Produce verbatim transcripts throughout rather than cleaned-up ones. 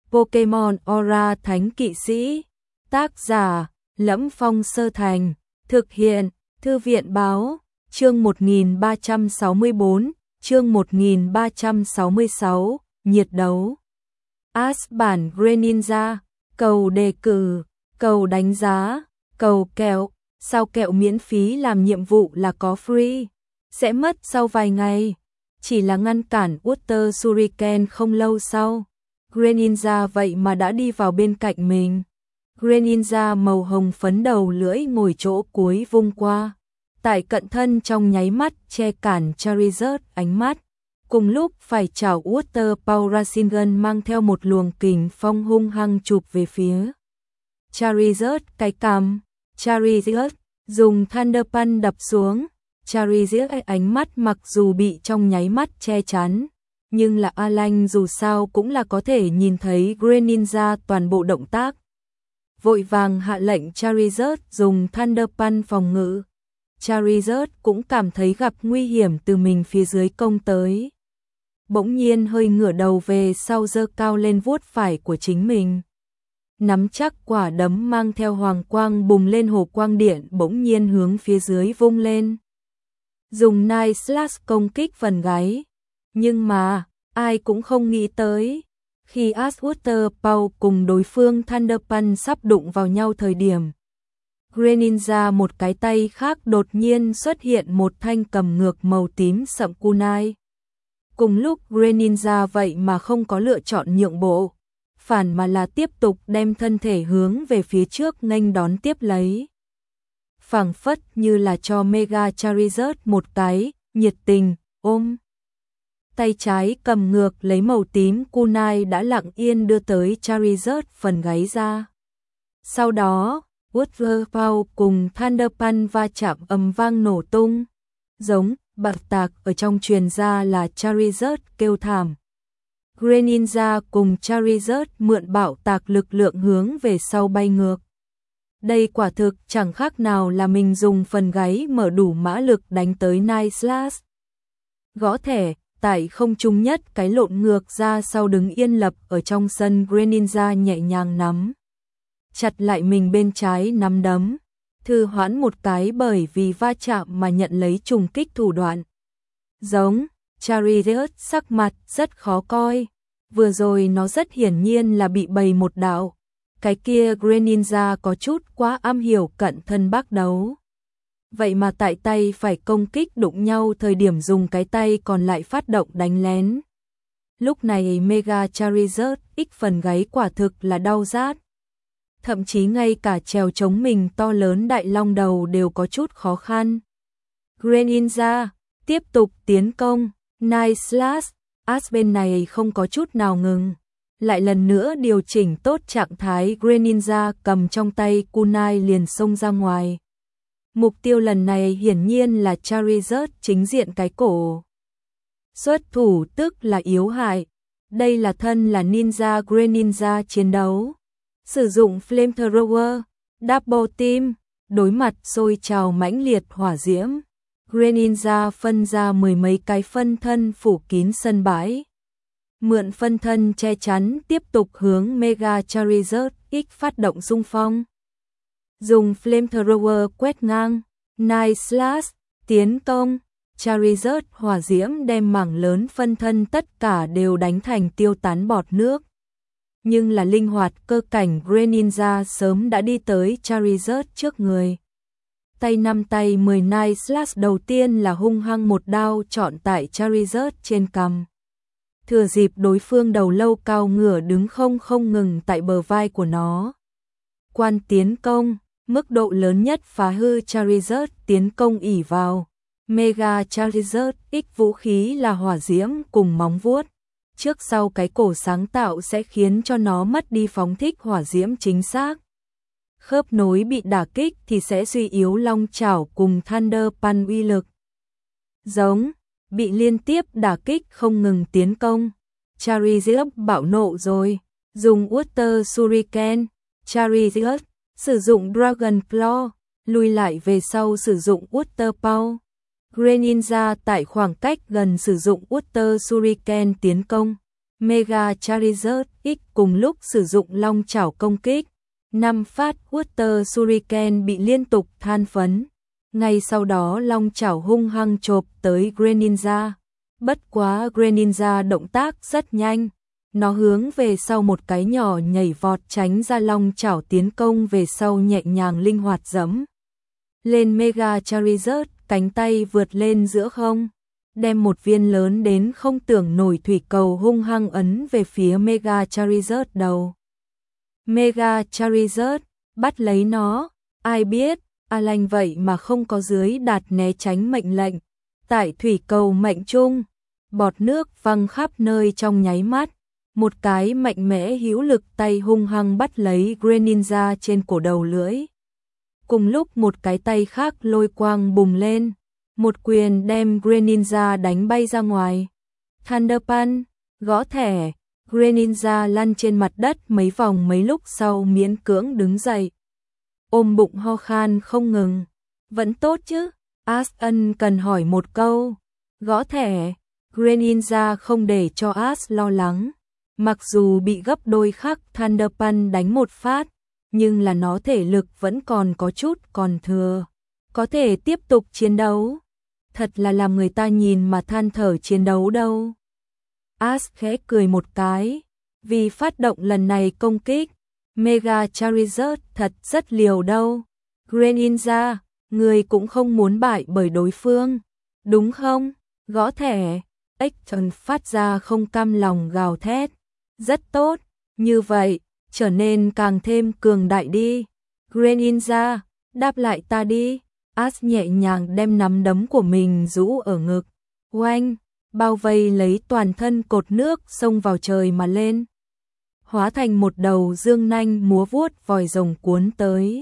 Pokemon Aura Thánh Kỵ Sĩ. Tác giả: Lẫm Phong Sơ Thành. Thực hiện: Thư viện Báo. Chương một nghìn ba trăm sáu mươi bốn, chương một nghìn ba trăm sáu mươi sáu, nhiệt đấu. As bản Greninja, cầu đề cử, cầu đánh giá, cầu kẹo, sao kẹo miễn phí làm nhiệm vụ là có free, sẽ mất sau vài ngày. Chỉ là ngăn cản Water Shuriken không lâu sau, Greninja vậy mà đã đi vào bên cạnh mình. Greninja màu hồng phấn đầu lưỡi ngồi chỗ cuối vung qua, tại cận thân trong nháy mắt che cản Charizard ánh mắt. Cùng lúc phải chảo Water Pourasingan mang theo một luồng kình phong hung hăng chụp về phía Charizard cái cằm. Charizard dùng Thunder Punch đập xuống. Charizard ánh mắt mặc dù bị trong nháy mắt che chắn, nhưng là Alan dù sao cũng là có thể nhìn thấy Greninja toàn bộ động tác. Vội vàng hạ lệnh Charizard dùng Thunder Punch phòng ngự. Charizard cũng cảm thấy gặp nguy hiểm từ mình phía dưới công tới. Bỗng nhiên hơi ngửa đầu về sau giơ cao lên vuốt phải của chính mình. Nắm chắc quả đấm mang theo hoàng quang bùng lên hồ quang điện bỗng nhiên hướng phía dưới vung lên. Dùng Night Slash công kích phần gáy. Nhưng mà, ai cũng không nghĩ tới. Khi Ashwater Pau cùng đối phương Thunder Punch sắp đụng vào nhau thời điểm, Greninja một cái tay khác đột nhiên xuất hiện một thanh cầm ngược màu tím sậm kunai. Cùng lúc Greninja vậy mà không có lựa chọn nhượng bộ, phản mà là tiếp tục đem thân thể hướng về phía trước nghênh đón tiếp lấy. Phảng phất như là cho Mega Charizard một cái nhiệt tình ôm. Tay trái cầm ngược lấy màu tím kunai đã lặng yên đưa tới Charizard phần gáy ra. Sau đó, Water Pau cùng Thunder Punch va chạm ầm vang nổ tung. Giống bạc tạc ở trong truyền ra là Charizard kêu thảm. Greninja cùng Charizard mượn bạo tạc lực lượng hướng về sau bay ngược. Đây quả thực chẳng khác nào là mình dùng phần gáy mở đủ mã lực đánh tới Night Slash. Gõ thẻ, tại không trung nhất cái lộn ngược ra sau đứng yên lập ở trong sân. Greninja nhẹ nhàng nắm chặt lại mình bên trái nắm đấm, thư hoãn một cái bởi vì va chạm mà nhận lấy trùng kích thủ đoạn. Giống, Charizard sắc mặt rất khó coi, vừa rồi nó rất hiển nhiên là bị bày một đạo. Cái kia Greninja có chút quá am hiểu cận thân bác đấu. Vậy mà tại tay phải công kích đụng nhau thời điểm dùng cái tay còn lại phát động đánh lén. Lúc này Mega Charizard x phần gáy quả thực là đau rát. Thậm chí ngay cả trèo chống mình to lớn đại long đầu đều có chút khó khăn. Greninja tiếp tục tiến công. Night Slash, As bên này không có chút nào ngừng. Lại lần nữa điều chỉnh tốt trạng thái. Greninja cầm trong tay kunai liền xông ra ngoài. Mục tiêu lần này hiển nhiên là Charizard chính diện cái cổ. Xuất thủ tức là yếu hại. Đây là thân là ninja Greninja chiến đấu. Sử dụng Flamethrower, Double Team, đối mặt sôi trào mãnh liệt hỏa diễm. Greninja phân ra mười mấy cái phân thân phủ kín sân bãi. Mượn phân thân che chắn tiếp tục hướng Mega Charizard X phát động xung phong. Dùng Flamethrower quét ngang, Night Slash, tiến công, Charizard hỏa diễm đem mảng lớn phân thân tất cả đều đánh thành tiêu tán bọt nước. Nhưng là linh hoạt cơ cảnh Greninja sớm đã đi tới Charizard trước người. Tay năm tay mười Night Slash đầu tiên là hung hăng một đao chọn tại Charizard trên cằm. Thừa dịp đối phương đầu lâu cao ngửa đứng không không ngừng tại bờ vai của nó. Quan tiến công, mức độ lớn nhất phá hư Charizard tiến công ỉ vào. Mega Charizard X vũ khí là hỏa diễm cùng móng vuốt. Trước sau cái cổ sáng tạo sẽ khiến cho nó mất đi phóng thích hỏa diễm chính xác. Khớp nối bị đả kích thì sẽ suy yếu long chảo cùng Thunder Punch uy lực. Giống, bị liên tiếp đả kích không ngừng tiến công. Charizard bạo nộ rồi, dùng Water Shuriken. Charizard sử dụng Dragon Claw, lùi lại về sau sử dụng Water Pau. Greninja tại khoảng cách gần sử dụng Water Shuriken tiến công. Mega Charizard X cùng lúc sử dụng long chảo công kích. Năm phát Water Shuriken bị liên tục than phấn. Ngay sau đó long chảo hung hăng chộp tới Greninja. Bất quá Greninja động tác rất nhanh. Nó hướng về sau một cái nhỏ nhảy vọt tránh ra long chảo tiến công về sau nhẹ nhàng linh hoạt giẫm lên Mega Charizard, cánh tay vượt lên giữa không, đem một viên lớn đến không tưởng nổi thủy cầu hung hăng ấn về phía Mega Charizard đầu. Mega Charizard bắt lấy nó, ai biết, Alan vậy mà không có dưới đạt né tránh mệnh lệnh. Tại thủy cầu mệnh trung, bọt nước văng khắp nơi trong nháy mắt. Một cái mạnh mẽ hữu lực tay hung hăng bắt lấy Greninja trên cổ đầu lưỡi. Cùng lúc một cái tay khác lôi quang bùng lên, một quyền đem Greninja đánh bay ra ngoài. Thunder Punch, gõ thẻ, Greninja lăn trên mặt đất mấy vòng, mấy lúc sau miễn cưỡng đứng dậy. Ôm bụng ho khan không ngừng. Vẫn tốt chứ? Ash ân cần hỏi một câu. Gõ thẻ, Greninja không để cho Ash lo lắng. Mặc dù bị gấp đôi khắc Thunder Punch đánh một phát, nhưng là nó thể lực vẫn còn có chút còn thừa. Có thể tiếp tục chiến đấu. Thật là làm người ta nhìn mà than thở chiến đấu đâu. Ash khẽ cười một cái. Vì phát động lần này công kích, Mega Charizard thật rất liều đâu. Greninja, người cũng không muốn bại bởi đối phương, đúng không? Gõ thẻ, Action phát ra không cam lòng gào thét. Rất tốt, như vậy, trở nên càng thêm cường đại đi. Greninja, đáp lại ta đi. Ash nhẹ nhàng đem nắm đấm của mình rũ ở ngực. Oanh, bao vây lấy toàn thân cột nước xông vào trời mà lên. Hóa thành một đầu dương nanh múa vuốt vòi rồng cuốn tới.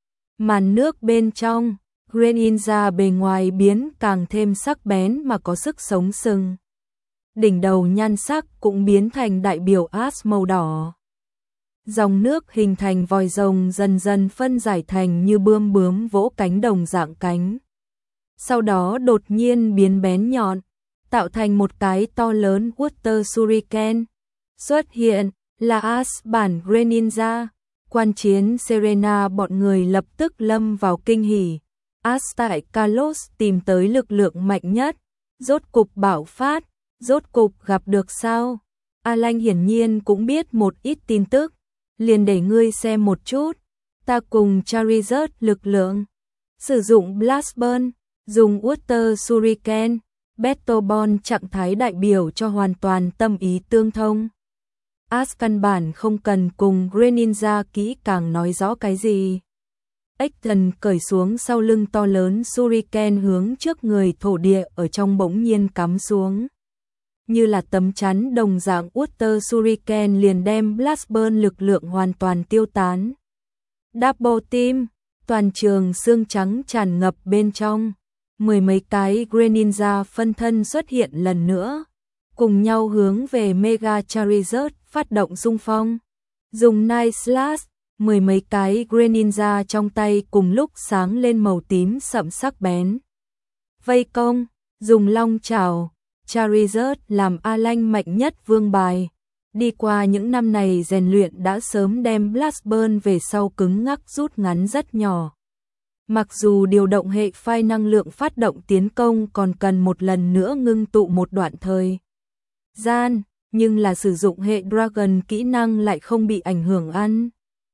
Màn nước bên trong, Greninja bề ngoài biến càng thêm sắc bén mà có sức sống sừng. Đỉnh đầu nhan sắc cũng biến thành đại biểu Ash màu đỏ. Dòng nước hình thành vòi rồng dần dần phân giải thành như bươm bướm vỗ cánh đồng dạng cánh. Sau đó đột nhiên biến bén nhọn, tạo thành một cái to lớn Water Shuriken. Xuất hiện là Ash bản Greninja. Quan chiến Serena bọn người lập tức lâm vào kinh hỉ. Ash tại Kalos tìm tới lực lượng mạnh nhất, rốt cục bạo phát, rốt cục gặp được sao? Alan hiển nhiên cũng biết một ít tin tức, liền để ngươi xem một chút. Ta cùng Charizard lực lượng, sử dụng Blast Burn, dùng Water Shuriken, Battle Ball trạng thái đại biểu cho hoàn toàn tâm ý tương thông. Ash căn bản không cần cùng Greninja kỹ càng nói rõ cái gì. Action cởi xuống sau lưng to lớn Shuriken hướng trước người thổ địa ở trong bỗng nhiên cắm xuống. Như là tấm chắn đồng dạng Water Shuriken liền đem Blast Burn lực lượng hoàn toàn tiêu tán. Double Team, toàn trường xương trắng tràn ngập bên trong. Mười mấy cái Greninja phân thân xuất hiện lần nữa, cùng nhau hướng về Mega Charizard phát động xung phong. Dùng Night Slash, mười mấy cái Greninja trong tay cùng lúc sáng lên màu tím sậm sắc bén. Vây công, dùng long chảo, Charizard làm Alan mạnh nhất vương bài. Đi qua những năm này rèn luyện đã sớm đem Blast Burn về sau cứng ngắc rút ngắn rất nhỏ. Mặc dù điều động hệ phai năng lượng phát động tiến công còn cần một lần nữa ngưng tụ một đoạn thời gian, nhưng là sử dụng hệ Dragon kỹ năng lại không bị ảnh hưởng ăn.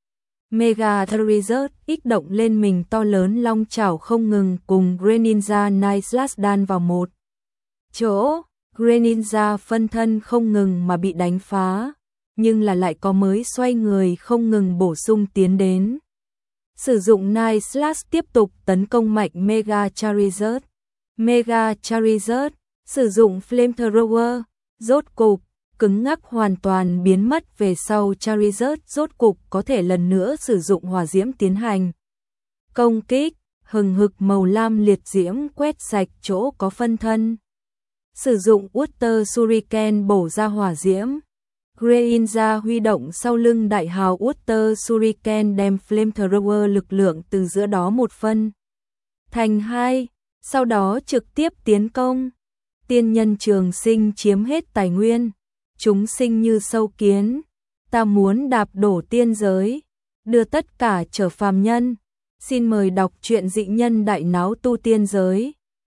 Mega Charizard ích động lên mình to lớn long chảo không ngừng cùng Greninja Night Slash đan vào một chỗ. Greninja phân thân không ngừng mà bị đánh phá, nhưng là lại có mới xoay người không ngừng bổ sung tiến đến. Sử dụng Night Slash tiếp tục tấn công mạnh Mega Charizard. Mega Charizard sử dụng Flamethrower, rốt cục cứng ngắc hoàn toàn biến mất về sau. Charizard rốt cục có thể lần nữa sử dụng hỏa diễm tiến hành công kích, hừng hực màu lam liệt diễm quét sạch chỗ có phân thân. Sử dụng Water Shuriken bổ ra hỏa diễm. Greninja huy động sau lưng đại hào Water Shuriken đem Flamethrower lực lượng từ giữa đó một phân thành hai, sau đó trực tiếp tiến công. Tiên nhân trường sinh chiếm hết tài nguyên, chúng sinh như sâu kiến, ta muốn đạp đổ tiên giới, đưa tất cả trở phàm nhân. Xin mời đọc truyện Dị Nhân Đại Náo Tu Tiên Giới.